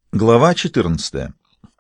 Глава 14.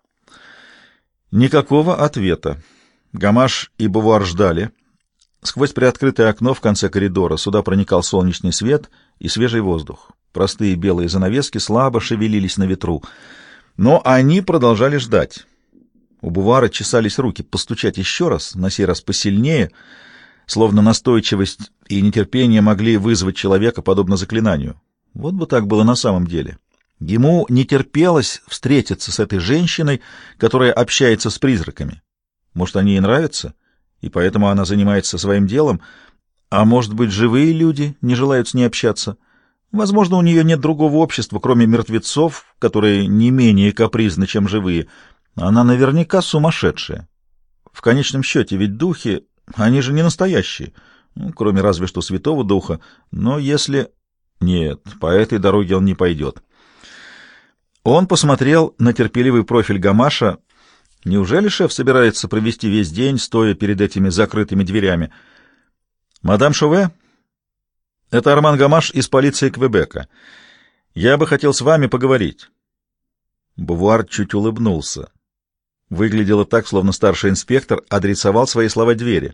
Никакого ответа. Гамаш и Бувуар ждали. Сквозь приоткрытое окно в конце коридора сюда проникал солнечный свет и свежий воздух. Простые белые занавески слабо шевелились на ветру. Но они продолжали ждать. У Бувуара чесались руки постучать еще раз, на сей раз посильнее, словно настойчивость и нетерпение могли вызвать человека, подобно заклинанию. Вот бы так было на самом деле. Ему не терпелось встретиться с этой женщиной, которая общается с призраками. Может, они ей нравятся, и поэтому она занимается своим делом, а может быть, живые люди не желают с ней общаться. Возможно, у нее нет другого общества, кроме мертвецов, которые не менее капризны, чем живые. Она наверняка сумасшедшая. В конечном счете, ведь духи, они же не настоящие, кроме разве что Святого Духа. Но если... Нет, по этой дороге он не пойдет. Он посмотрел на терпеливый профиль Гамаша. Неужели шеф собирается провести весь день, стоя перед этими закрытыми дверями? «Мадам Шове, это Арман Гамаш из полиции Квебека. Я бы хотел с вами поговорить». Бувуар чуть улыбнулся. Выглядело так, словно старший инспектор адресовал свои слова двери.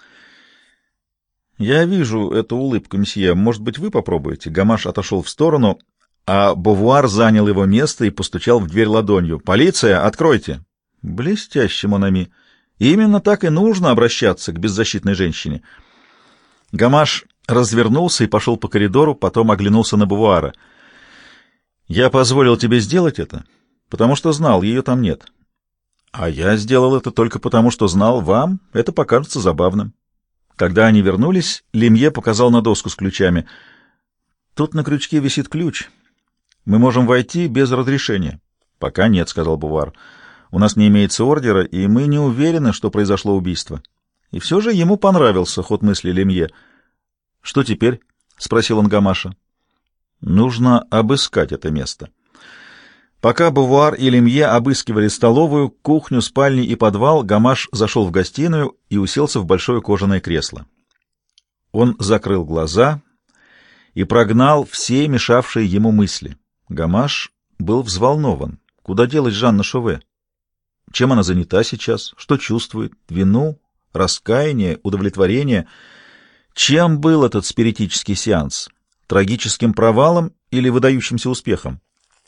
«Я вижу эту улыбку, месье. Может быть, вы попробуете?» Гамаш отошел в сторону, а Бувуар занял его место и постучал в дверь ладонью. «Полиция, откройте!» Блестяще, Монами. Именно так и нужно обращаться к беззащитной женщине. Гамаш развернулся и пошел по коридору, потом оглянулся на Бувуара. «Я позволил тебе сделать это, потому что знал, ее там нет. А я сделал это только потому, что знал, вам это покажется забавным». Когда они вернулись, Лемье показал на доску с ключами. «Тут на крючке висит ключ. Мы можем войти без разрешения». «Пока нет», — сказал Бувуар. «У нас не имеется ордера, и мы не уверены, что произошло убийство». И все же ему понравился ход мысли Лемье. «Что теперь?» — спросил он Гамаша. «Нужно обыскать это место». Пока Бувуар и Лемье обыскивали столовую, кухню, спальни и подвал, Гамаш зашел в гостиную и уселся в большое кожаное кресло. Он закрыл глаза и прогнал все мешавшие ему мысли. Гамаш был взволнован. Куда делась Жанна Шове? Чем она занята сейчас? Что чувствует? Вину? Раскаяние? Удовлетворение? Чем был этот спиритический сеанс? Трагическим провалом или выдающимся успехом?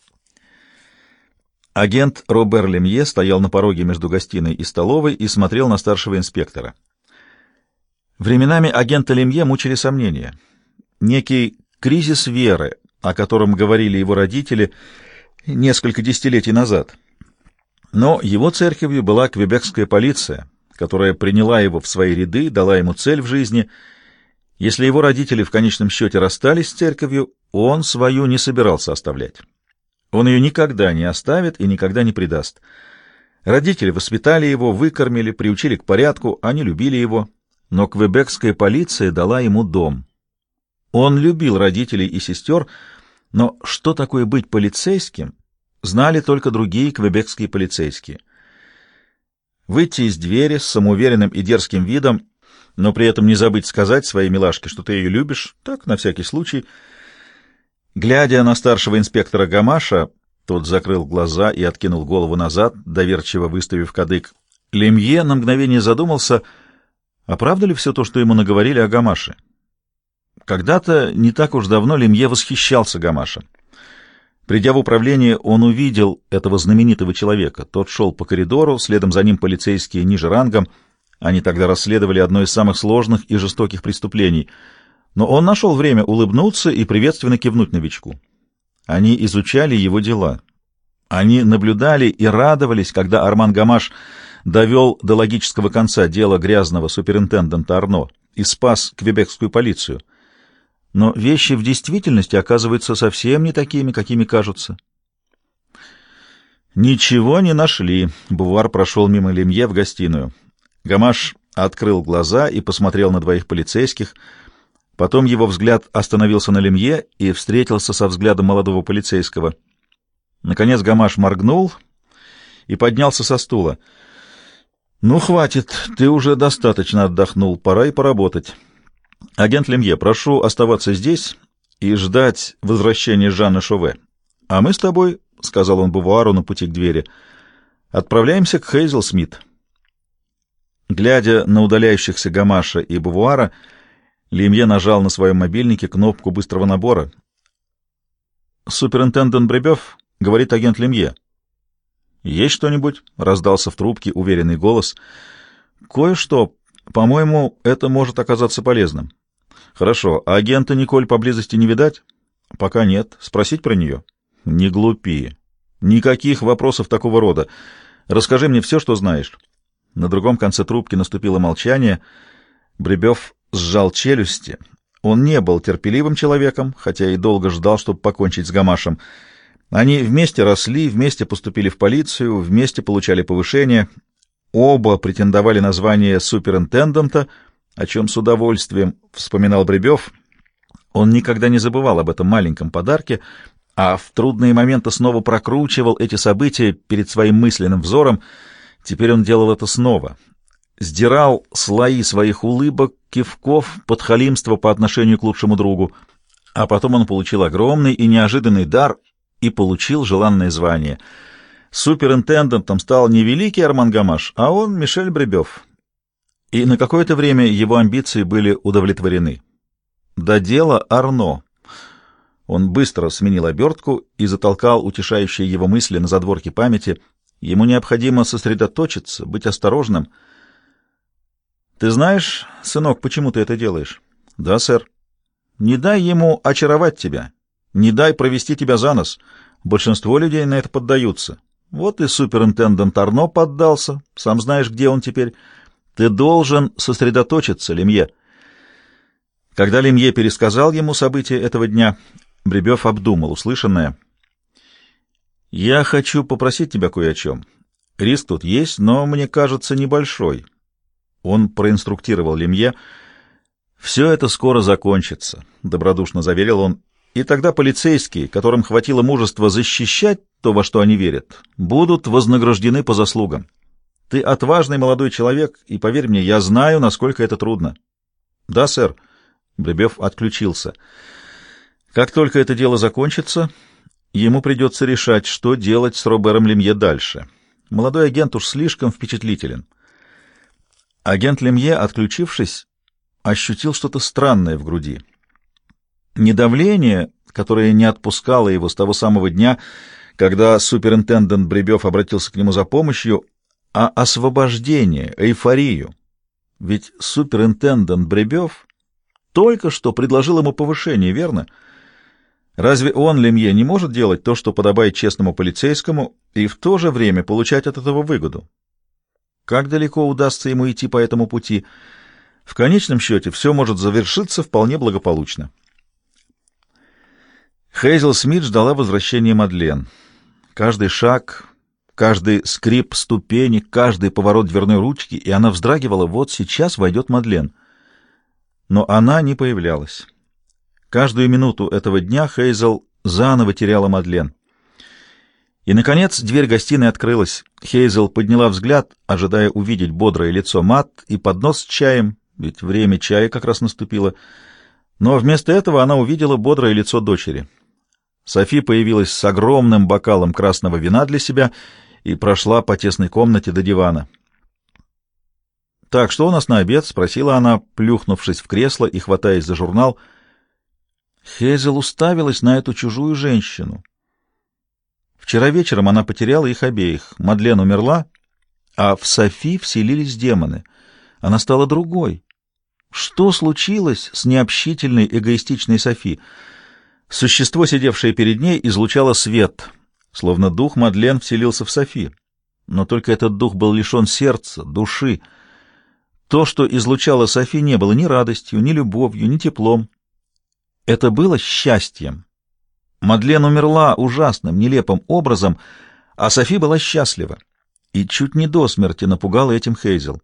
Агент Робер Лемье стоял на пороге между гостиной и столовой и смотрел на старшего инспектора. Временами агента Лемье мучили сомнения. Некий кризис веры, о котором говорили его родители несколько десятилетий назад. Но его церковью была квебекская полиция, которая приняла его в свои ряды, дала ему цель в жизни. Если его родители в конечном счете расстались с церковью, он свою не собирался оставлять. Он ее никогда не оставит и никогда не предаст. Родители воспитали его, выкормили, приучили к порядку, они любили его, но квебекская полиция дала ему дом. Он любил родителей и сестер, но что такое быть полицейским, знали только другие квебекские полицейские. Выйти из двери с самоуверенным и дерзким видом, но при этом не забыть сказать своей милашке, что ты ее любишь, так, на всякий случай. Глядя на старшего инспектора Гамаша, тот закрыл глаза и откинул голову назад, доверчиво выставив кадык. Лемье на мгновение задумался, а правда ли все то, что ему наговорили о Гамаше? Когда-то, не так уж давно, Лемье восхищался Гамашем. Придя в управление, он увидел этого знаменитого человека. Тот шел по коридору, следом за ним полицейские ниже рангом. Они тогда расследовали одно из самых сложных и жестоких преступлений. Но он нашел время улыбнуться и приветственно кивнуть новичку. Они изучали его дела. Они наблюдали и радовались, когда Арман Гамаш довел до логического конца дело грязного суперинтендента Арно и спас квебекскую полицию. Но вещи в действительности оказываются совсем не такими, какими кажутся. «Ничего не нашли», — Бувуар прошел мимо Лемье в гостиную. Гамаш открыл глаза и посмотрел на двоих полицейских. Потом его взгляд остановился на Лемье и встретился со взглядом молодого полицейского. Наконец Гамаш моргнул и поднялся со стула. «Ну, хватит, ты уже достаточно отдохнул, пора и поработать. Агент Лемье, прошу оставаться здесь и ждать возвращения Жанны Шове. А мы с тобой — сказал он Бувуару на пути к двери. «Отправляемся к Хейзел Смит». Глядя на удаляющихся Гамаша и Бувуара, Лемье нажал на своем мобильнике кнопку быстрого набора. «Суперинтендент Бребёв», — говорит агент Лемье. «Есть что-нибудь?» — раздался в трубке уверенный голос. «Кое-что. По-моему, это может оказаться полезным». «Хорошо. А агента Николь поблизости не видать?» «Пока нет. Спросить про нее?» «Не глупи. Никаких вопросов такого рода. Расскажи мне все, что знаешь». На другом конце трубки наступило молчание. Бребёв сжал челюсти. Он не был терпеливым человеком, хотя и долго ждал, чтобы покончить с Гамашем. Они вместе росли, вместе поступили в полицию, вместе получали повышение. Оба претендовали на звание суперинтендента, о чем с удовольствием вспоминал Бребёв. Он никогда не забывал об этом маленьком подарке, а в трудные моменты снова прокручивал эти события перед своим мысленным взором. Теперь он делал это снова. Сдирал слои своих улыбок, кивков, подхалимства по отношению к лучшему другу. А потом он получил огромный и неожиданный дар и получил желанное звание. Суперинтендентом стал не великий Арман Гамаш, а он Мишель Бребёв. И на какое-то время его амбиции были удовлетворены. До дела Арно. Он быстро сменил обертку и затолкал утешающие его мысли на задворки памяти. Ему необходимо сосредоточиться, быть осторожным. «Ты знаешь, сынок, почему ты это делаешь?» «Да, сэр». «Не дай ему очаровать тебя. Не дай провести тебя за нос. Большинство людей на это поддаются. Вот и суперинтендент Арно поддался. Сам знаешь, где он теперь. Ты должен сосредоточиться, Лемье». Когда Лемье пересказал ему события этого дня, Бребёв обдумал услышанное. «Я хочу попросить тебя кое о чем. Риск тут есть, но, мне кажется, небольшой». Он проинструктировал Лемье. «Все это скоро закончится», — добродушно заверил он. «И тогда полицейские, которым хватило мужества защищать то, во что они верят, будут вознаграждены по заслугам. Ты отважный молодой человек, и, поверь мне, я знаю, насколько это трудно». «Да, сэр». Бребёв отключился. «Как только это дело закончится, ему придется решать, что делать с Робером Лемье дальше. Молодой агент уж слишком впечатлителен». Агент Лемье, отключившись, ощутил что-то странное в груди. Не давление, которое не отпускало его с того самого дня, когда суперинтендент Бребёв обратился к нему за помощью, а освобождение, эйфорию. Ведь суперинтендент Бребёв только что предложил ему повышение, верно? Разве он, Лемье, не может делать то, что подобает честному полицейскому, и в то же время получать от этого выгоду? Как далеко удастся ему идти по этому пути? В конечном счете все может завершиться вполне благополучно. Хейзел Смит ждала возвращения Мадлен. Каждый шаг, каждый скрип ступени, каждый поворот дверной ручки, и она вздрагивала: вот сейчас войдет Мадлен. Но она не появлялась. Каждую минуту этого дня Хейзел заново теряла Мадлен. И, наконец, дверь гостиной открылась. Хейзел подняла взгляд, ожидая увидеть бодрое лицо Мат и поднос с чаем, ведь время чая как раз наступило. Но вместо этого она увидела бодрое лицо дочери. Софи появилась с огромным бокалом красного вина для себя и прошла по тесной комнате до дивана. «Так, что у нас на обед?» — спросила она, плюхнувшись в кресло и хватаясь за журнал. Хейзел уставилась на эту чужую женщину. Вчера вечером она потеряла их обеих. Мадлен умерла, а в Софи вселились демоны. Она стала другой. Что случилось с необщительной, эгоистичной Софи? Существо, сидевшее перед ней, излучало свет, словно дух Мадлен вселился в Софи. Но только этот дух был лишен сердца, души. То, что излучало Софи, не было ни радостью, ни любовью, ни теплом. Это было счастьем. Мадлен умерла ужасным, нелепым образом, а Софи была счастлива и чуть не до смерти напугала этим Хейзел.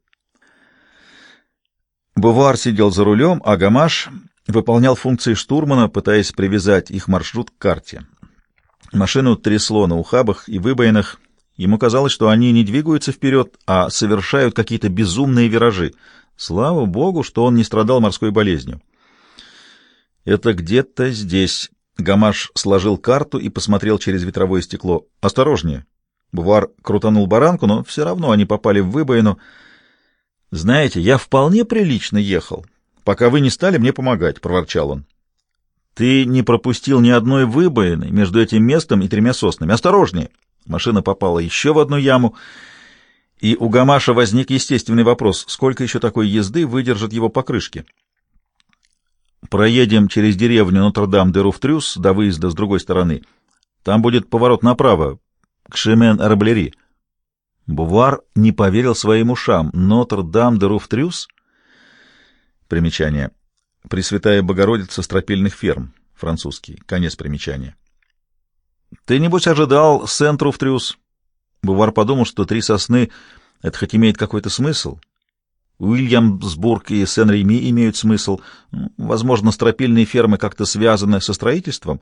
Бувуар сидел за рулем, а Гамаш выполнял функции штурмана, пытаясь привязать их маршрут к карте. Машину трясло на ухабах и выбоинах. Ему казалось, что они не двигаются вперед, а совершают какие-то безумные виражи. Слава богу, что он не страдал морской болезнью. «Это где-то здесь», Гамаш сложил карту и посмотрел через ветровое стекло. «Осторожнее!» Бувар крутанул баранку, но все равно они попали в выбоину. «Знаете, я вполне прилично ехал, пока вы не стали мне помогать», — проворчал он. «Ты не пропустил ни одной выбоины между этим местом и 3 соснами. Осторожнее!» Машина попала еще в одну яму, и у Гамаша возник естественный вопрос, сколько еще такой езды выдержит его покрышки. «Проедем через деревню Нотр-Дам-де-Руфтрюс до выезда с другой стороны. Там будет поворот направо, к Шемен-Арблери». Бувар не поверил своим ушам. Нотр-Дам-де-Руфтрюс? Примечание. Пресвятая Богородица стропильных ферм. Французский. Конец примечания. «Ты, небось, ожидал Сент-Руфтрюс?» Бувар подумал, что 3 сосны — это хоть имеет какой-то смысл. Уильямсбург и Сен-Реми имеют смысл. Возможно, стропильные фермы как-то связаны со строительством.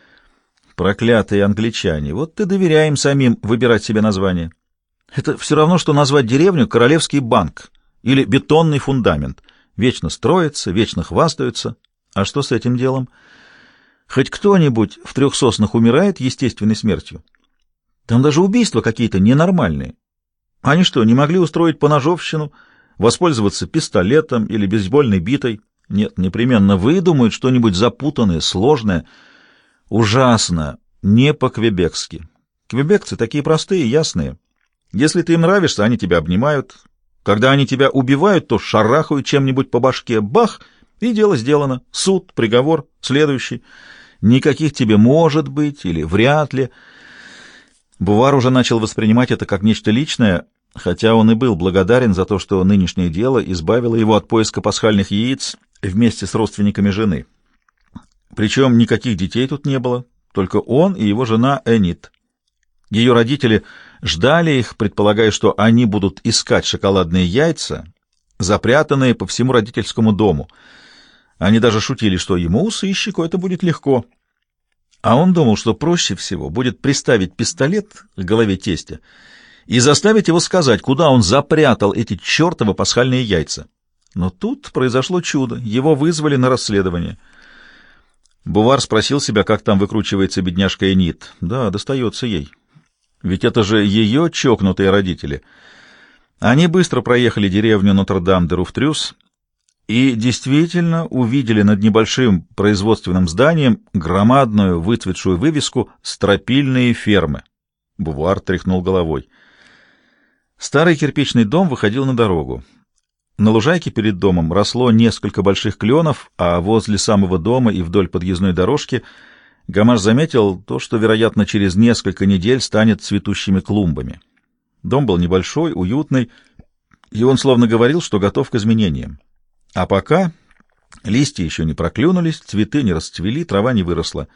Проклятые англичане. Вот ты доверяй им самим выбирать себе название. Это все равно, что назвать деревню Королевский банк или Бетонный фундамент. Вечно строятся, вечно хвастаются. А что с этим делом? Хоть кто-нибудь в 3 соснах умирает естественной смертью? Там даже убийства какие-то ненормальные. Они что, не могли устроить поножовщину, воспользоваться пистолетом или бейсбольной битой? Нет, непременно выдумают что-нибудь запутанное, сложное. Ужасно, не по-квебекски. Квебекцы такие простые, ясные. Если ты им нравишься, они тебя обнимают. Когда они тебя убивают, то шарахают чем-нибудь по башке. Бах! И дело сделано. Суд, приговор, следующий. Никаких тебе может быть или вряд ли. Бувар уже начал воспринимать это как нечто личное, хотя он и был благодарен за то, что нынешнее дело избавило его от поиска пасхальных яиц вместе с родственниками жены. Причем никаких детей тут не было, только он и его жена Энит. Ее родители ждали их, предполагая, что они будут искать шоколадные яйца, запрятанные по всему родительскому дому. Они даже шутили, что ему, сыщику, это будет легко. А он думал, что проще всего будет приставить пистолет к голове тестя и заставить его сказать, куда он запрятал эти чертовы пасхальные яйца. Но тут произошло чудо, его вызвали на расследование. Бувар спросил себя, как там выкручивается бедняжка Энит. Да, достается ей. Ведь это же ее чокнутые родители. Они быстро проехали деревню Нотр-Дам-де-Руфтрюс и действительно увидели над небольшим производственным зданием громадную выцветшую вывеску «Стропильные фермы». Бувар тряхнул головой. Старый кирпичный дом выходил на дорогу. На лужайке перед домом росло несколько больших кленов, а возле самого дома и вдоль подъездной дорожки Гамаш заметил то, что, вероятно, через несколько недель станет цветущими клумбами. Дом был небольшой, уютный, и он словно говорил, что готов к изменениям. А пока листья еще не проклюнулись, цветы не расцвели, трава не выросла.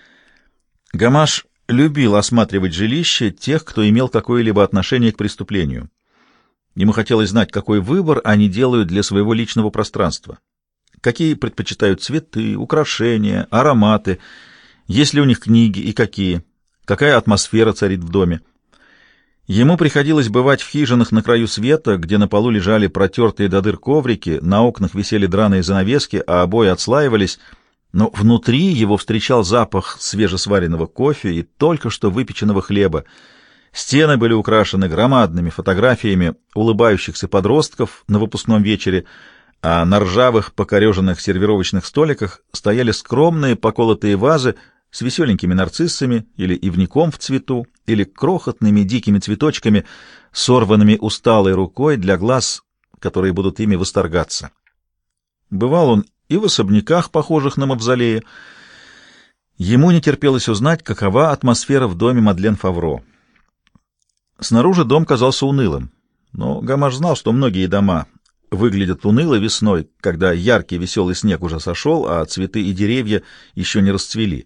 Гамаш любил осматривать жилища тех, кто имел какое-либо отношение к преступлению. Ему хотелось знать, какой выбор они делают для своего личного пространства. Какие предпочитают цветы, украшения, ароматы, есть ли у них книги и какие, какая атмосфера царит в доме. Ему приходилось бывать в хижинах на краю света, где на полу лежали протертые до дыр коврики, на окнах висели драные занавески, а обои отслаивались, но внутри его встречал запах свежесваренного кофе и только что выпеченного хлеба. Стены были украшены громадными фотографиями улыбающихся подростков на выпускном вечере, а на ржавых покореженных сервировочных столиках стояли скромные поколотые вазы с веселенькими нарциссами или ивником в цвету, или крохотными дикими цветочками, сорванными усталой рукой для глаз, которые будут ими восторгаться. Бывал он и в особняках, похожих на мавзолеи. Ему не терпелось узнать, какова атмосфера в доме Мадлен Фавро. Снаружи дом казался унылым, но Гамаш знал, что многие дома выглядят уныло весной, когда яркий веселый снег уже сошел, а цветы и деревья еще не расцвели.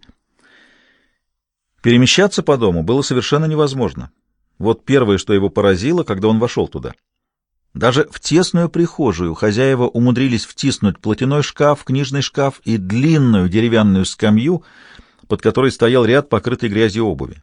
Перемещаться по дому было совершенно невозможно. Вот первое, что его поразило, когда он вошел туда. Даже в тесную прихожую хозяева умудрились втиснуть платяной шкаф, книжный шкаф и длинную деревянную скамью, под которой стоял ряд покрытой грязью обуви.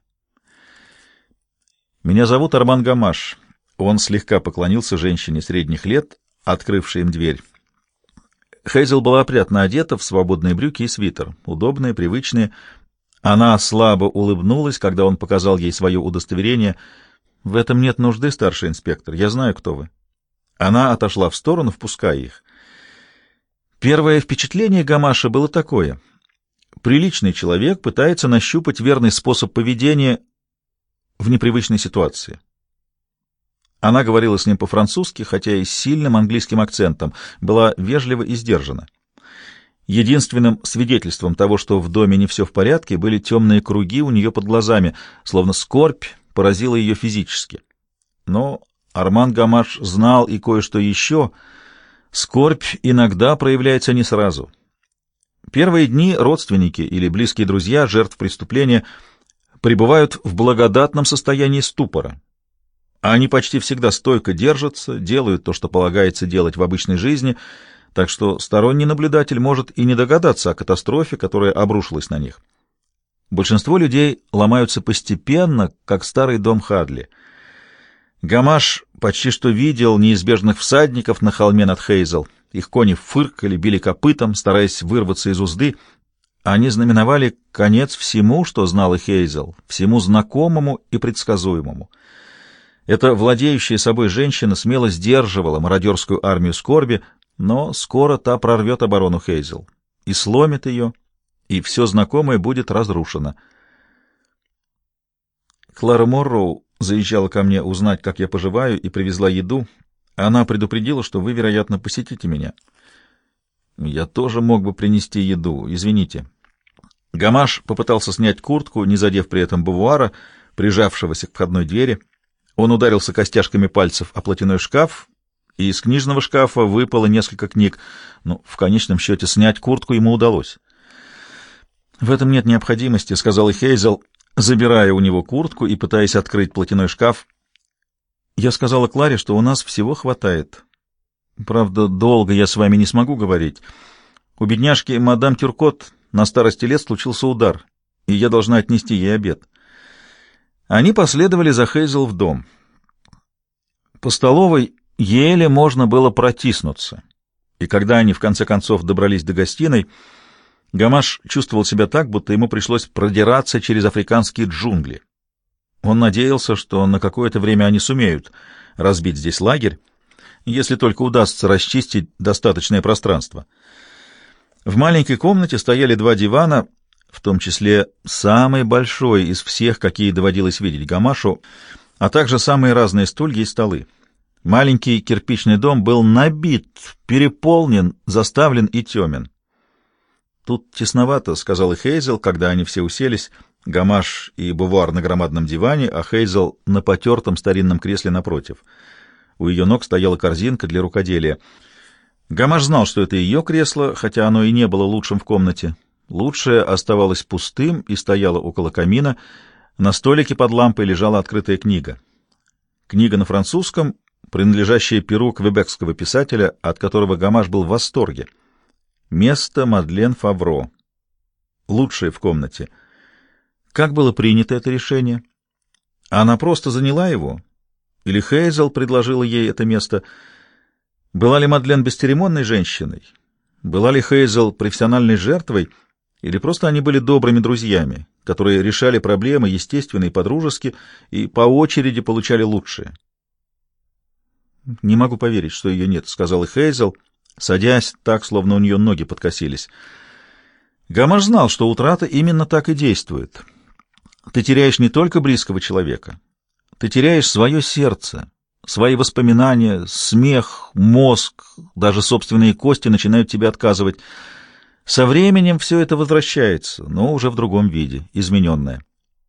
«Меня зовут Арман Гамаш». Он слегка поклонился женщине средних лет, открывшей им дверь. Хейзел была опрятно одета в свободные брюки и свитер, удобные, привычные. Она слабо улыбнулась, когда он показал ей свое удостоверение. «В этом нет нужды, старший инспектор. Я знаю, кто вы». Она отошла в сторону, впуская их. Первое впечатление Гамаша было такое. Приличный человек пытается нащупать верный способ поведения в непривычной ситуации. Она говорила с ним по-французски, хотя и с сильным английским акцентом, была вежлива и сдержана. Единственным свидетельством того, что в доме не все в порядке, были темные круги у нее под глазами, словно скорбь поразила ее физически. Но Арман Гамаш знал и кое-что еще. Скорбь иногда проявляется не сразу. Первые дни родственники или близкие друзья жертв преступления пребывают в благодатном состоянии ступора. Они почти всегда стойко держатся, делают то, что полагается делать в обычной жизни, так что сторонний наблюдатель может и не догадаться о катастрофе, которая обрушилась на них. Большинство людей ломаются постепенно, как старый дом Хадли. Гамаш почти что видел неизбежных всадников на холме над Хейзел. Их кони фыркали, били копытом, стараясь вырваться из узды. Они знаменовали конец всему, что знала Хейзел, всему знакомому и предсказуемому. Эта владеющая собой женщина смело сдерживала мародерскую армию скорби, но скоро та прорвет оборону Хейзел и сломит ее, и все знакомое будет разрушено. Клара Морроу заезжала ко мне узнать, как я поживаю, и привезла еду. Она предупредила, что вы, вероятно, посетите меня. Я тоже мог бы принести еду, извините. Гамаш попытался снять куртку, не задев при этом бувуара, прижавшегося к входной двери. Он ударился костяшками пальцев о платяной шкаф, и из книжного шкафа выпало несколько книг. Но в конечном счете снять куртку ему удалось. «В этом нет необходимости», — сказал Хейзел, забирая у него куртку и пытаясь открыть платяной шкаф. «Я сказала Кларе, что у нас всего хватает. Правда, долго я с вами не смогу говорить. У бедняжки мадам Тюркот на старости лет случился удар, и я должна отнести ей обед». Они последовали за Хейзел в дом. По столовой еле можно было протиснуться, и когда они в конце концов добрались до гостиной, Гамаш чувствовал себя так, будто ему пришлось продираться через африканские джунгли. Он надеялся, что на какое-то время они сумеют разбить здесь лагерь, если только удастся расчистить достаточное пространство. В маленькой комнате стояли два дивана, в том числе самый большой из всех, какие доводилось видеть Гамашу, а также самые разные стулья и столы. Маленький кирпичный дом был набит, переполнен, заставлен и темен. «Тут тесновато», — сказал Хейзел, когда они все уселись, Гамаш и бувуар на громадном диване, а Хейзел на потертом старинном кресле напротив. У ее ног стояла корзинка для рукоделия. Гамаш знал, что это ее кресло, хотя оно и не было лучшим в комнате. Лучшее оставалось пустым и стояло около камина. На столике под лампой лежала открытая книга. Книга на французском, принадлежащая перу квебекского писателя, от которого Гамаш был в восторге. «Место Мадлен Фавро». Лучшее в комнате. Как было принято это решение? Она просто заняла его? Или Хейзел предложила ей это место? Была ли Мадлен бесцеремонной женщиной? Была ли Хейзел профессиональной жертвой? Или просто они были добрыми друзьями, которые решали проблемы естественно и по-дружески, и по очереди получали лучшее? «Не могу поверить, что ее нет», — сказала Хейзел, садясь так, словно у нее ноги подкосились. Гамаш знал, что утрата именно так и действует. Ты теряешь не только близкого человека, ты теряешь свое сердце, свои воспоминания, смех, мозг, даже собственные кости начинают тебе отказывать. Со временем все это возвращается, но уже в другом виде, измененное.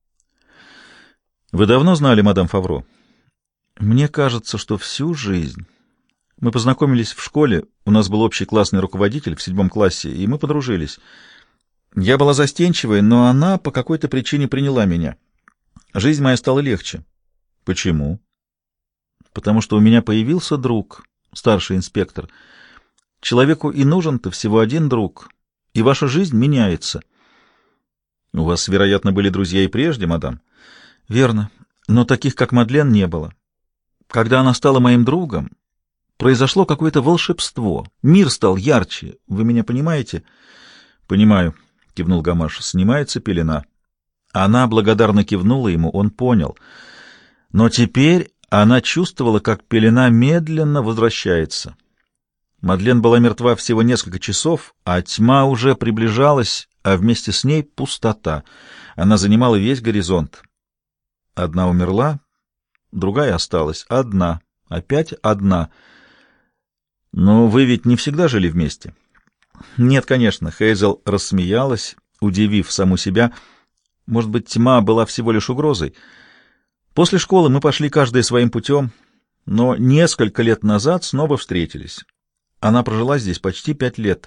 Вы давно знали мадам Фавро? Мне кажется, что всю жизнь. Мы познакомились в школе, у нас был общий классный руководитель в 7 классе, и мы подружились. Я была застенчивой, но она по какой-то причине приняла меня. Жизнь моя стала легче. Почему? Потому что у меня появился друг, старший инспектор. Человеку и нужен-то всего один друг, и ваша жизнь меняется. У вас, вероятно, были друзья и прежде, мадам? Верно, но таких, как Мадлен, не было. Когда она стала моим другом, произошло какое-то волшебство. Мир стал ярче. Вы меня понимаете? Понимаю, кивнул Гамаш. Снимается пелена. Она благодарно кивнула ему, он понял. Но теперь она чувствовала, как пелена медленно возвращается. Мадлен была мертва всего несколько часов, а тьма уже приближалась, а вместе с ней пустота. Она занимала весь горизонт. Одна умерла, другая осталась. Одна, опять одна. Но вы ведь не всегда жили вместе? Нет, конечно. Хейзел рассмеялась, удивив саму себя. Может быть, тьма была всего лишь угрозой. После школы мы пошли каждый своим путем, но несколько лет назад снова встретились. Она прожила здесь почти 5 лет.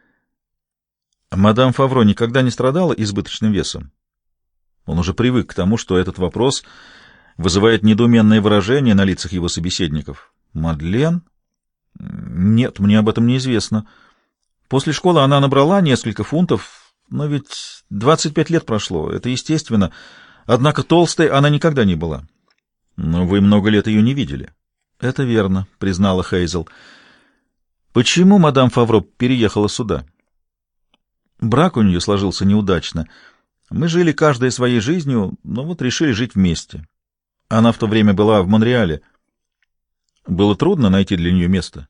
Мадам Фавро никогда не страдала избыточным весом. Он уже привык к тому, что этот вопрос вызывает недоуменное выражение на лицах его собеседников. Мадлен? Нет, мне об этом неизвестно. После школы она набрала несколько фунтов, но ведь 25 лет прошло, это естественно. Однако толстой она никогда не была. Но вы много лет ее не видели. Это верно, признала Хейзел. Почему мадам Фавро переехала сюда? Брак у нее сложился неудачно. Мы жили каждой своей жизнью, но вот решили жить вместе. Она в то время была в Монреале. Было трудно найти для нее место.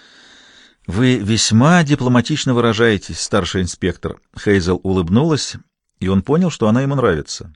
Вы весьма дипломатично выражаетесь, старший инспектор. Хейзел улыбнулась, и он понял, что она ему нравится.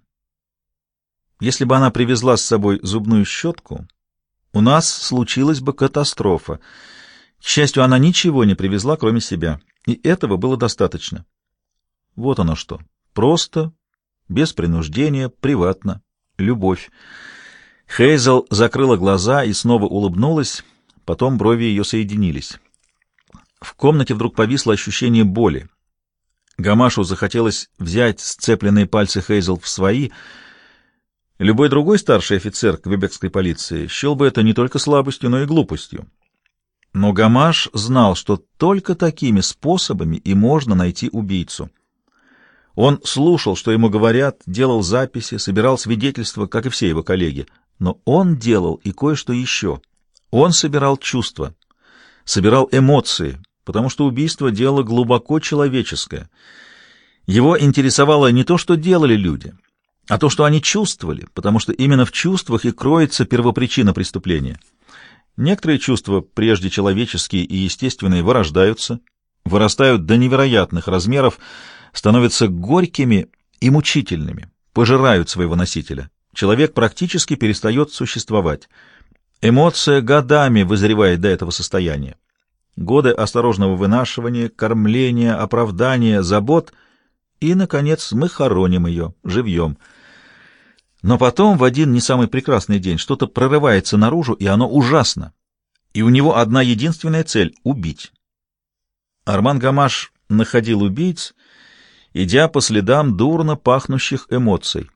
Если бы она привезла с собой зубную щетку, у нас случилась бы катастрофа. К счастью, она ничего не привезла, кроме себя, и этого было достаточно. Вот оно что. Просто, без принуждения, приватно. Любовь. Хейзел закрыла глаза и снова улыбнулась, потом брови ее соединились. В комнате вдруг повисло ощущение боли. Гамашу захотелось взять сцепленные пальцы Хейзел в свои. Любой другой старший офицер квебекской полиции счел бы это не только слабостью, но и глупостью. Но Гамаш знал, что только такими способами и можно найти убийцу. Он слушал, что ему говорят, делал записи, собирал свидетельства, как и все его коллеги. Но он делал и кое-что еще. Он собирал чувства, собирал эмоции, потому что убийство — дело глубоко человеческое. Его интересовало не то, что делали люди, а то, что они чувствовали, потому что именно в чувствах и кроется первопричина преступления. Некоторые чувства, прежде человеческие и естественные, вырождаются, вырастают до невероятных размеров, становятся горькими и мучительными, пожирают своего носителя. Человек практически перестает существовать. Эмоция годами вызревает до этого состояния. Годы осторожного вынашивания, кормления, оправдания, забот, и, наконец, мы хороним ее живьем. Но потом, в один не самый прекрасный день, что-то прорывается наружу, и оно ужасно. И у него одна единственная цель — убить. Арман Гамаш находил убийц, идя по следам дурно пахнущих эмоций.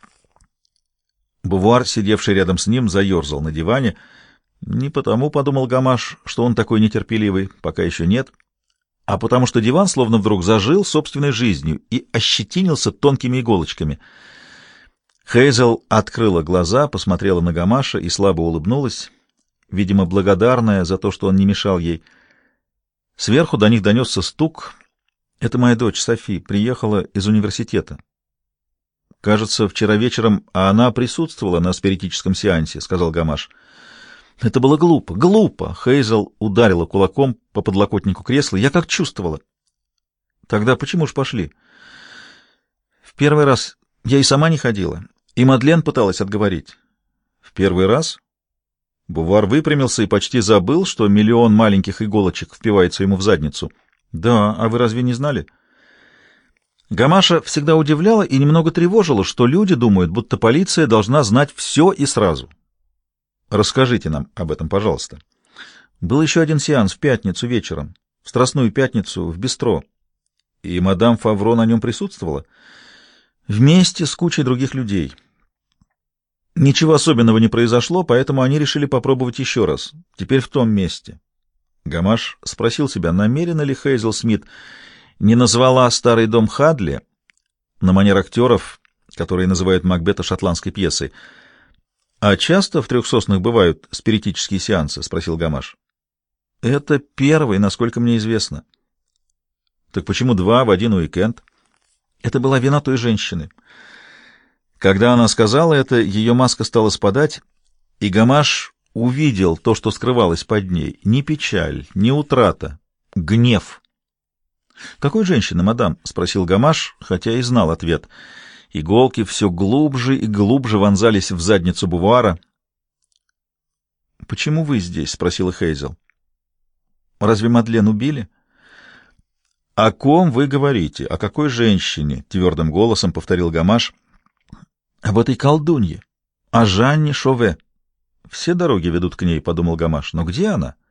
Бувуар, сидевший рядом с ним, заерзал на диване. Не потому, — подумал Гамаш, — что он такой нетерпеливый, пока еще нет, а потому что диван словно вдруг зажил собственной жизнью и ощетинился тонкими иголочками. Хейзел открыла глаза, посмотрела на Гамаша и слабо улыбнулась, видимо, благодарная за то, что он не мешал ей. Сверху до них донесся стук. Это моя дочь Софи приехала из университета. Кажется, вчера вечером она присутствовала на спиритическом сеансе, — сказал Гамаш. Это было глупо, глупо. Хейзел ударила кулаком по подлокотнику кресла. Я как чувствовала. Тогда почему ж пошли? В первый раз я и сама не ходила, и Мадлен пыталась отговорить. В первый раз? Бувар выпрямился и почти забыл, что миллион маленьких иголочек впивается ему в задницу. Да, а вы разве не знали? Гамаша всегда удивляло и немного тревожило, что люди думают, будто полиция должна знать все и сразу. Расскажите нам об этом, пожалуйста. Был еще один сеанс в пятницу вечером, в Страстную пятницу, в бистро. И мадам Фавро на нем присутствовала. Вместе с кучей других людей. Ничего особенного не произошло, поэтому они решили попробовать еще раз. Теперь в том месте. Гамаш спросил себя, намеренно ли Хейзел Смит не назвала старый дом Хадли на манер актеров, которые называют Макбета шотландской пьесой. — А часто в Трех Соснах бывают спиритические сеансы? — спросил Гамаш. — Это первый, насколько мне известно. — Так почему два в один уикенд? Это была вина той женщины. Когда она сказала это, ее маска стала спадать, и Гамаш увидел то, что скрывалось под ней. Не печаль, не утрата, гнев. «Какой женщины, мадам?» — спросил Гамаш, хотя и знал ответ. Иголки все глубже и глубже вонзались в задницу Бувуара. «Почему вы здесь?» — спросила Хейзел. «Разве Мадлен убили?» «О ком вы говорите? О какой женщине?» — твердым голосом повторил Гамаш. «Об этой колдунье, о Жанне Шове». «Все дороги ведут к ней», — подумал Гамаш. «Но где она?»